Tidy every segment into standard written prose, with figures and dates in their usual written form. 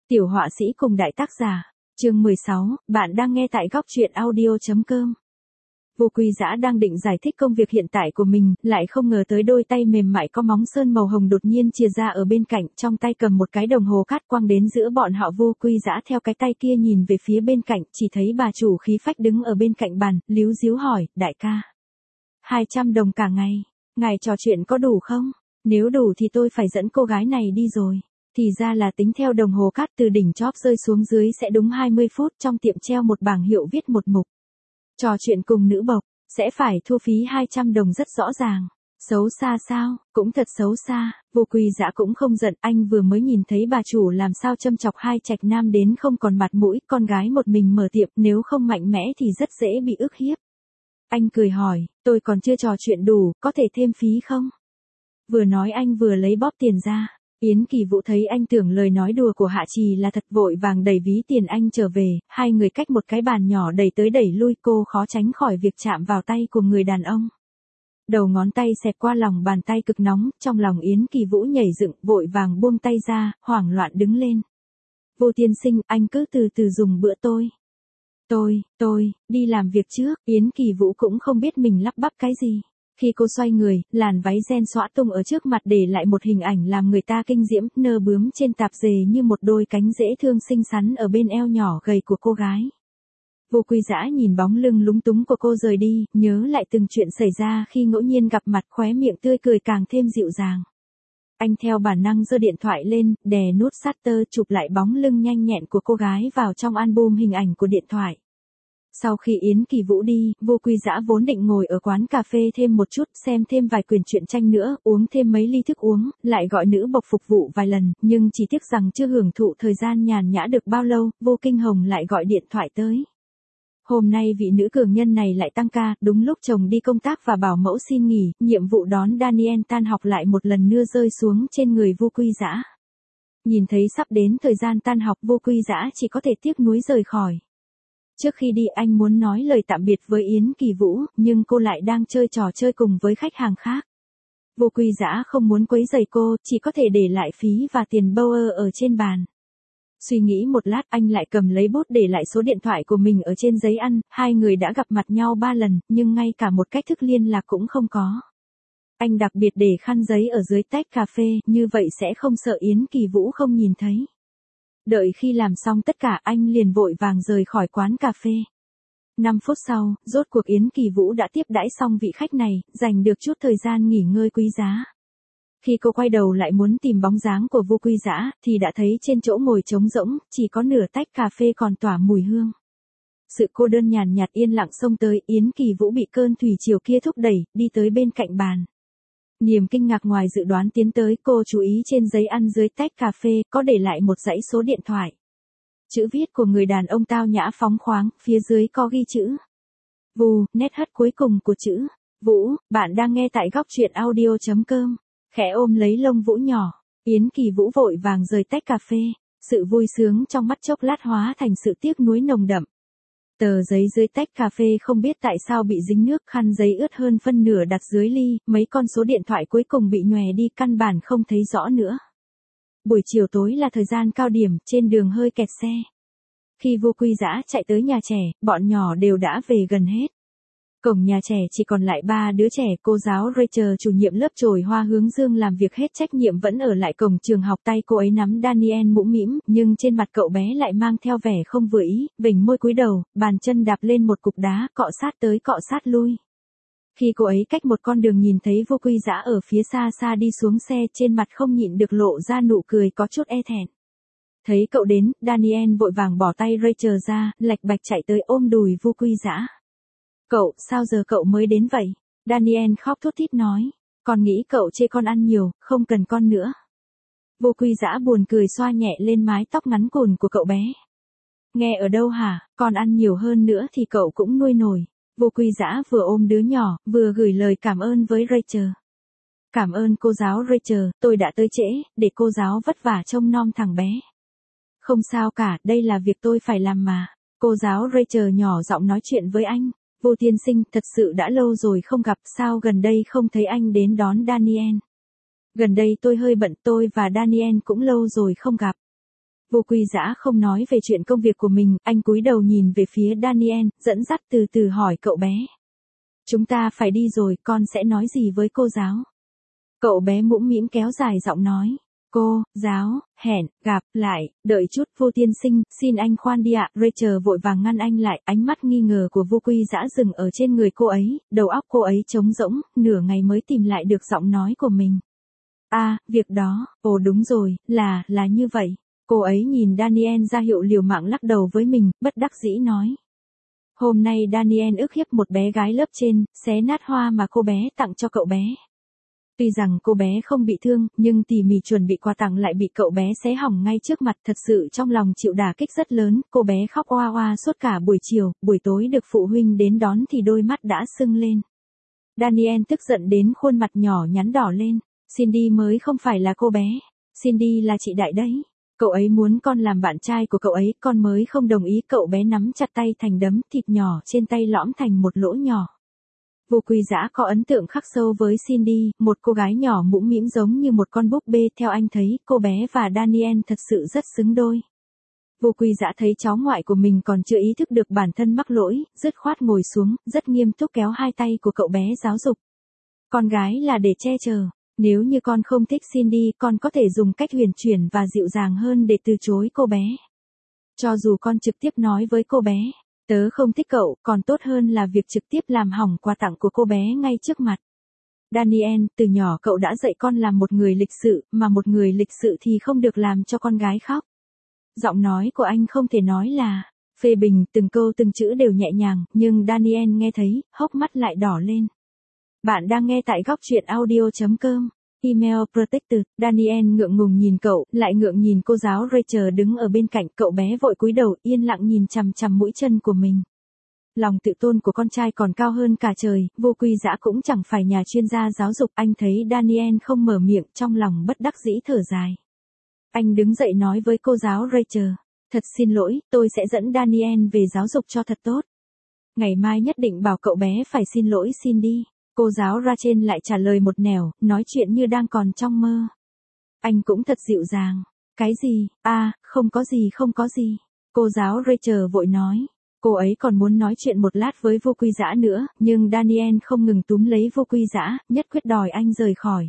Tiểu họa sĩ cùng đại tác giả, chương 16, bạn đang nghe tại góc truyện audio.com. Vô Quy Dã đang định giải thích công việc hiện tại của mình, lại không ngờ tới đôi tay mềm mại có móng sơn màu hồng đột nhiên chìa ra ở bên cạnh, trong tay cầm một cái đồng hồ cát quăng đến giữa bọn họ. Vô Quy Dã theo cái tay kia nhìn về phía bên cạnh, chỉ thấy bà chủ khí phách đứng ở bên cạnh bàn, líu díu hỏi, đại ca. 200 đồng cả ngày, ngài trò chuyện có đủ không? Nếu đủ thì tôi phải dẫn cô gái này đi rồi. Thì ra là tính theo đồng hồ cát từ đỉnh chóp rơi xuống dưới sẽ đúng 20 phút, trong tiệm treo một bảng hiệu viết một mục. Trò chuyện cùng nữ bộc, sẽ phải thu phí 200 đồng rất rõ ràng. Xấu xa sao, cũng thật xấu xa. Vô Quy Dã cũng không giận, anh vừa mới nhìn thấy bà chủ làm sao châm chọc hai trạch nam đến không còn mặt mũi, con gái một mình mở tiệm nếu không mạnh mẽ thì rất dễ bị ức hiếp. Anh cười hỏi, tôi còn chưa trò chuyện đủ, có thể thêm phí không? Vừa nói anh vừa lấy bóp tiền ra. Yến Kỳ Vũ thấy anh tưởng lời nói đùa của Hạ Trì là thật, vội vàng đẩy ví tiền anh trở về, hai người cách một cái bàn nhỏ đẩy tới đẩy lui, cô khó tránh khỏi việc chạm vào tay của người đàn ông. Đầu ngón tay xẹt qua lòng bàn tay cực nóng, trong lòng Yến Kỳ Vũ nhảy dựng, vội vàng buông tay ra, hoảng loạn đứng lên. Vô tiên sinh, anh cứ từ từ dùng bữa tôi, đi làm việc trước. Yến Kỳ Vũ cũng không biết mình lắp bắp cái gì. Khi cô xoay người, làn váy ren xõa tung ở trước mặt để lại một hình ảnh làm người ta kinh diễm, nơ bướm trên tạp dề như một đôi cánh dễ thương xinh xắn ở bên eo nhỏ gầy của cô gái. Vô Quy Dã nhìn bóng lưng lúng túng của cô rời đi, nhớ lại từng chuyện xảy ra khi ngẫu nhiên gặp mặt, khóe miệng tươi cười càng thêm dịu dàng. Anh theo bản năng giơ điện thoại lên, đè nút shutter chụp lại bóng lưng nhanh nhẹn của cô gái vào trong album hình ảnh của điện thoại. Sau khi Yến Kỳ Vũ đi, Vô Quy Dã vốn định ngồi ở quán cà phê thêm một chút, xem thêm vài quyển truyện tranh nữa, uống thêm mấy ly thức uống, lại gọi nữ bộc phục vụ vài lần, nhưng chỉ tiếc rằng chưa hưởng thụ thời gian nhàn nhã được bao lâu, Vô Kinh Hồng lại gọi điện thoại tới. Hôm nay vị nữ cường nhân này lại tăng ca, đúng lúc chồng đi công tác và bảo mẫu xin nghỉ, nhiệm vụ đón Daniel tan học lại một lần nữa rơi xuống trên người Vô Quy Dã. Nhìn thấy sắp đến thời gian tan học, Vô Quy Dã chỉ có thể tiếc nuối rời khỏi. Trước khi đi anh muốn nói lời tạm biệt với Yến Kỳ Vũ, nhưng cô lại đang chơi trò chơi cùng với khách hàng khác. Vô Quy Dã không muốn quấy rầy cô, chỉ có thể để lại phí và tiền Bauer ở trên bàn. Suy nghĩ một lát, anh lại cầm lấy bút để lại số điện thoại của mình ở trên giấy ăn, hai người đã gặp mặt nhau 3 lần, nhưng ngay cả một cách thức liên lạc cũng không có. Anh đặc biệt để khăn giấy ở dưới tách cà phê, như vậy sẽ không sợ Yến Kỳ Vũ không nhìn thấy. Đợi khi làm xong tất cả, anh liền vội vàng rời khỏi quán cà phê. 5 phút sau, rốt cuộc Yến Kỳ Vũ đã tiếp đãi xong vị khách này, dành được chút thời gian nghỉ ngơi quý giá. Khi cô quay đầu lại muốn tìm bóng dáng của Vô Quy Dã, thì đã thấy trên chỗ ngồi trống rỗng, chỉ có nửa tách cà phê còn tỏa mùi hương. Sự cô đơn nhàn nhạt yên lặng xông tới, Yến Kỳ Vũ bị cơn thủy triều kia thúc đẩy, đi tới bên cạnh bàn. Niềm kinh ngạc ngoài dự đoán tiến tới, cô chú ý trên giấy ăn dưới tách cà phê, có để lại một dãy số điện thoại. Chữ viết của người đàn ông tao nhã phóng khoáng, phía dưới có ghi chữ Vu, nét hất cuối cùng của chữ Vũ, bạn đang nghe tại góc truyện audio.com. Khẽ ôm lấy lông Vũ nhỏ, Yến Kỳ Vũ vội vàng rời tách cà phê, sự vui sướng trong mắt chốc lát hóa thành sự tiếc nuối nồng đậm. Tờ giấy dưới tách cà phê không biết tại sao bị dính nước, khăn giấy ướt hơn phân nửa đặt dưới ly, mấy con số điện thoại cuối cùng bị nhòe đi, căn bản không thấy rõ nữa. Buổi chiều tối là thời gian cao điểm, trên đường hơi kẹt xe. Khi Vô Quy Dã chạy tới nhà trẻ, bọn nhỏ đều đã về gần hết. Cổng nhà trẻ chỉ còn lại 3 đứa trẻ, cô giáo Rachel chủ nhiệm lớp chổi hoa hướng dương làm việc hết trách nhiệm vẫn ở lại cổng trường học, tay cô ấy nắm Daniel mũm mĩm, nhưng trên mặt cậu bé lại mang theo vẻ không vừa ý, vểnh môi cúi đầu, bàn chân đạp lên một cục đá, cọ sát tới cọ sát lui. Khi cô ấy cách một con đường nhìn thấy Vô Quy Dã ở phía xa xa đi xuống xe, trên mặt không nhịn được lộ ra nụ cười có chút e thẹn. Thấy cậu đến, Daniel vội vàng bỏ tay Rachel ra, lạch bạch chạy tới ôm đùi Vô Quy Dã. Cậu, sao giờ cậu mới đến vậy? Daniel khóc thút thít nói. Con nghĩ cậu chê con ăn nhiều, không cần con nữa. Vô Quy Dã buồn cười xoa nhẹ lên mái tóc ngắn cùn của cậu bé. Nghe ở đâu hả, con ăn nhiều hơn nữa thì cậu cũng nuôi nổi. Vô Quy Dã vừa ôm đứa nhỏ, vừa gửi lời cảm ơn với Rachel. Cảm ơn cô giáo Rachel, tôi đã tới trễ, để cô giáo vất vả trông nom thằng bé. Không sao cả, đây là việc tôi phải làm mà. Cô giáo Rachel nhỏ giọng nói chuyện với anh. Vô tiên sinh, thật sự đã lâu rồi không gặp, sao gần đây không thấy anh đến đón Daniel? Gần đây tôi hơi bận, tôi và Daniel cũng lâu rồi không gặp. Vô Quy Dã không nói về chuyện công việc của mình, anh cúi đầu nhìn về phía Daniel, dẫn dắt từ từ hỏi cậu bé. Chúng ta phải đi rồi, con sẽ nói gì với cô giáo? Cậu bé mũm mĩm kéo dài giọng nói. Cô, giáo, hẹn, gặp, lại, đợi chút Vô tiên sinh, xin anh khoan đi ạ. Rachel vội vàng ngăn anh lại, ánh mắt nghi ngờ của Vô Quy Dã dừng ở trên người cô ấy, đầu óc cô ấy trống rỗng, nửa ngày mới tìm lại được giọng nói của mình. Việc đó, ồ đúng rồi, là như vậy. Cô ấy nhìn Daniel ra hiệu liều mạng lắc đầu với mình, bất đắc dĩ nói. Hôm nay Daniel ức hiếp một bé gái lớp trên, xé nát hoa mà cô bé tặng cho cậu bé. Tuy rằng cô bé không bị thương, nhưng tỉ mỉ chuẩn bị quà tặng lại bị cậu bé xé hỏng ngay trước mặt, thật sự trong lòng chịu đả kích rất lớn, cô bé khóc oa oa suốt cả buổi chiều, buổi tối được phụ huynh đến đón thì đôi mắt đã sưng lên. Daniel tức giận đến khuôn mặt nhỏ nhắn đỏ lên, Cindy mới không phải là cô bé, Cindy là chị Đại đấy. Cậu ấy muốn con làm bạn trai của cậu ấy, con mới không đồng ý. Cậu bé nắm chặt tay thành đấm, thịt nhỏ trên tay lõm thành một lỗ nhỏ. Vô Quy Dã có ấn tượng khắc sâu với Cindy, một cô gái nhỏ mũm mĩm giống như một con búp bê. Theo anh thấy, cô bé và Daniel thật sự rất xứng đôi. Vô Quy Dã thấy cháu ngoại của mình còn chưa ý thức được bản thân mắc lỗi, dứt khoát ngồi xuống, rất nghiêm túc kéo hai tay của cậu bé giáo dục. Con gái là để che chở. Nếu như con không thích Cindy, con có thể dùng cách huyền chuyển và dịu dàng hơn để từ chối cô bé. Cho dù con trực tiếp nói với cô bé, tớ không thích cậu, còn tốt hơn là việc trực tiếp làm hỏng quà tặng của cô bé ngay trước mặt. Daniel, từ nhỏ cậu đã dạy con làm một người lịch sự, mà một người lịch sự thì không được làm cho con gái khóc. Giọng nói của anh không thể nói là phê bình, từng câu từng chữ đều nhẹ nhàng, nhưng Daniel nghe thấy, hốc mắt lại đỏ lên. Bạn đang nghe tại góc truyện audio.com. Email protected. Daniel ngượng ngùng nhìn cậu, lại ngượng nhìn cô giáo Rachel đứng ở bên cạnh. Cậu bé vội cúi đầu, yên lặng nhìn chằm chằm mũi chân của mình. Lòng tự tôn của con trai còn cao hơn cả trời. Vô Quy Dã cũng chẳng phải nhà chuyên gia giáo dục. Anh thấy Daniel không mở miệng, trong lòng bất đắc dĩ thở dài. Anh đứng dậy nói với cô giáo Rachel. Thật xin lỗi, tôi sẽ dẫn Daniel về giáo dục cho thật tốt. Ngày mai nhất định bảo cậu bé phải xin lỗi Cindy. Cô giáo Rachel lại trả lời một nẻo, nói chuyện như đang còn trong mơ. Anh cũng thật dịu dàng. Cái gì? Không có gì. Cô giáo Rachel vội nói. Cô ấy còn muốn nói chuyện một lát với Vô Quy Dã nữa, nhưng Daniel không ngừng túm lấy Vô Quy Dã, nhất quyết đòi anh rời khỏi.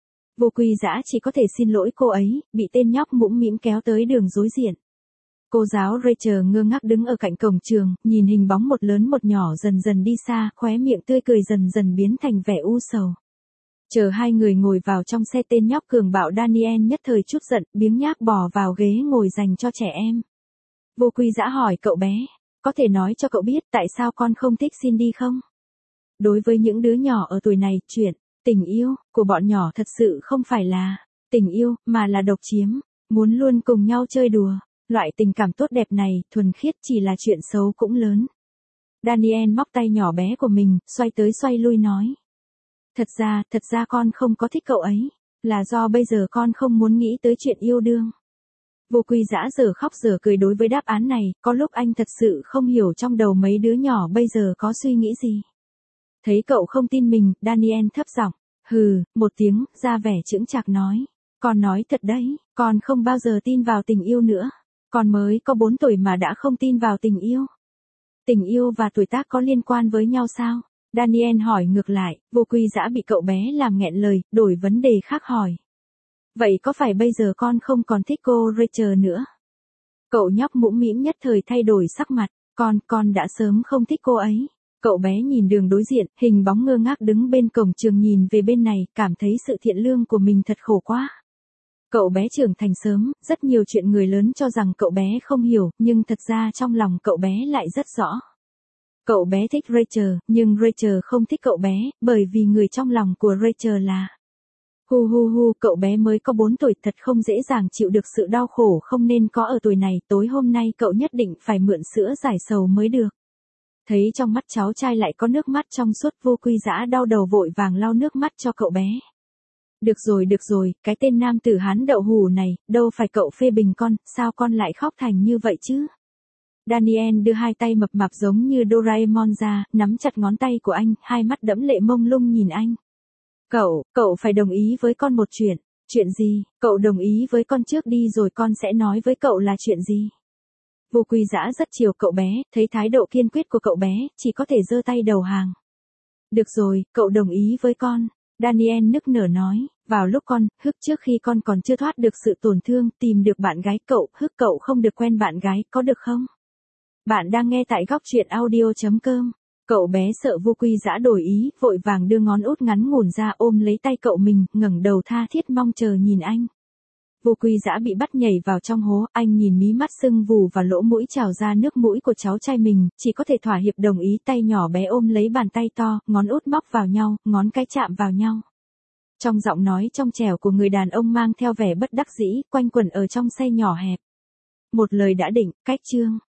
Vô Quy Dã chỉ có thể xin lỗi cô ấy, bị tên nhóc mũm mĩm kéo tới đường đối diện. Cô giáo Rachel ngơ ngác đứng ở cạnh cổng trường, nhìn hình bóng một lớn một nhỏ dần dần đi xa, khóe miệng tươi cười dần dần biến thành vẻ u sầu. Chờ hai người ngồi vào trong xe, tên nhóc cường bạo Daniel nhất thời chút giận, biếng nhác bò vào ghế ngồi dành cho trẻ em. Vô Quy Dã hỏi cậu bé, có thể nói cho cậu biết tại sao con không thích Cindy không? Đối với những đứa nhỏ ở tuổi này, chuyện tình yêu của bọn nhỏ thật sự không phải là tình yêu, mà là độc chiếm, muốn luôn cùng nhau chơi đùa. Loại tình cảm tốt đẹp này, thuần khiết chỉ là chuyện xấu cũng lớn. Daniel móc tay nhỏ bé của mình, xoay tới xoay lui nói. Thật ra con không có thích cậu ấy, là do bây giờ con không muốn nghĩ tới chuyện yêu đương. Vô Quy Dã giờ khóc giờ cười đối với đáp án này, có lúc anh thật sự không hiểu trong đầu mấy đứa nhỏ bây giờ có suy nghĩ gì. Thấy cậu không tin mình, Daniel thấp giọng, một tiếng, ra vẻ chững chạc nói. Con nói thật đấy, con không bao giờ tin vào tình yêu nữa. Con mới có 4 tuổi mà đã không tin vào tình yêu. Tình yêu và tuổi tác có liên quan với nhau sao? Daniel hỏi ngược lại. Vô Quy Dã bị cậu bé làm nghẹn lời, đổi vấn đề khác hỏi. Vậy có phải bây giờ con không còn thích cô Rachel nữa? Cậu nhóc mũm mĩm nhất thời thay đổi sắc mặt. Con đã sớm không thích cô ấy. Cậu bé nhìn đường đối diện, hình bóng ngơ ngác đứng bên cổng trường nhìn về bên này, cảm thấy sự thiện lương của mình thật khổ quá. Cậu bé trưởng thành sớm, rất nhiều chuyện người lớn cho rằng cậu bé không hiểu, nhưng thật ra trong lòng cậu bé lại rất rõ. Cậu bé thích Rachel, nhưng Rachel không thích cậu bé, bởi vì người trong lòng của Rachel là... Cậu bé mới có 4 tuổi, thật không dễ dàng chịu được sự đau khổ không nên có ở tuổi này, tối hôm nay cậu nhất định phải mượn sữa giải sầu mới được. Thấy trong mắt cháu trai lại có nước mắt trong suốt, Vô Quy Dã đau đầu vội vàng lau nước mắt cho cậu bé. Được rồi, cái tên nam tử Hán đậu hủ này, đâu phải cậu phê bình con, sao con lại khóc thành như vậy chứ? Daniel đưa hai tay mập mạp giống như Doraemon ra, nắm chặt ngón tay của anh, hai mắt đẫm lệ mông lung nhìn anh. Cậu phải đồng ý với con một chuyện. Chuyện gì, cậu đồng ý với con trước đi rồi con sẽ nói với cậu là chuyện gì. Vô Quy Dã rất chiều cậu bé, thấy thái độ kiên quyết của cậu bé, chỉ có thể giơ tay đầu hàng. Được rồi, cậu đồng ý với con. Daniel nức nở nói, vào lúc con, Hức trước khi con còn chưa thoát được sự tổn thương, tìm được bạn gái cậu, Hức cậu không được quen bạn gái, có được không? Bạn đang nghe tại góc truyện audio.com. Cậu bé sợ Vô Quy Dã đổi ý, vội vàng đưa ngón út ngắn ngủn ra ôm lấy tay cậu mình, ngẩng đầu tha thiết mong chờ nhìn anh. Vô Quy Dã bị bắt nhảy vào trong hố, anh nhìn mí mắt sưng vù và lỗ mũi trào ra nước mũi của cháu trai mình, chỉ có thể thỏa hiệp đồng ý, tay nhỏ bé ôm lấy bàn tay to, ngón út móc vào nhau, ngón cái chạm vào nhau. Trong giọng nói trong trẻo của người đàn ông mang theo vẻ bất đắc dĩ, quanh quẩn ở trong xe nhỏ hẹp. Một lời đã định, cách chương.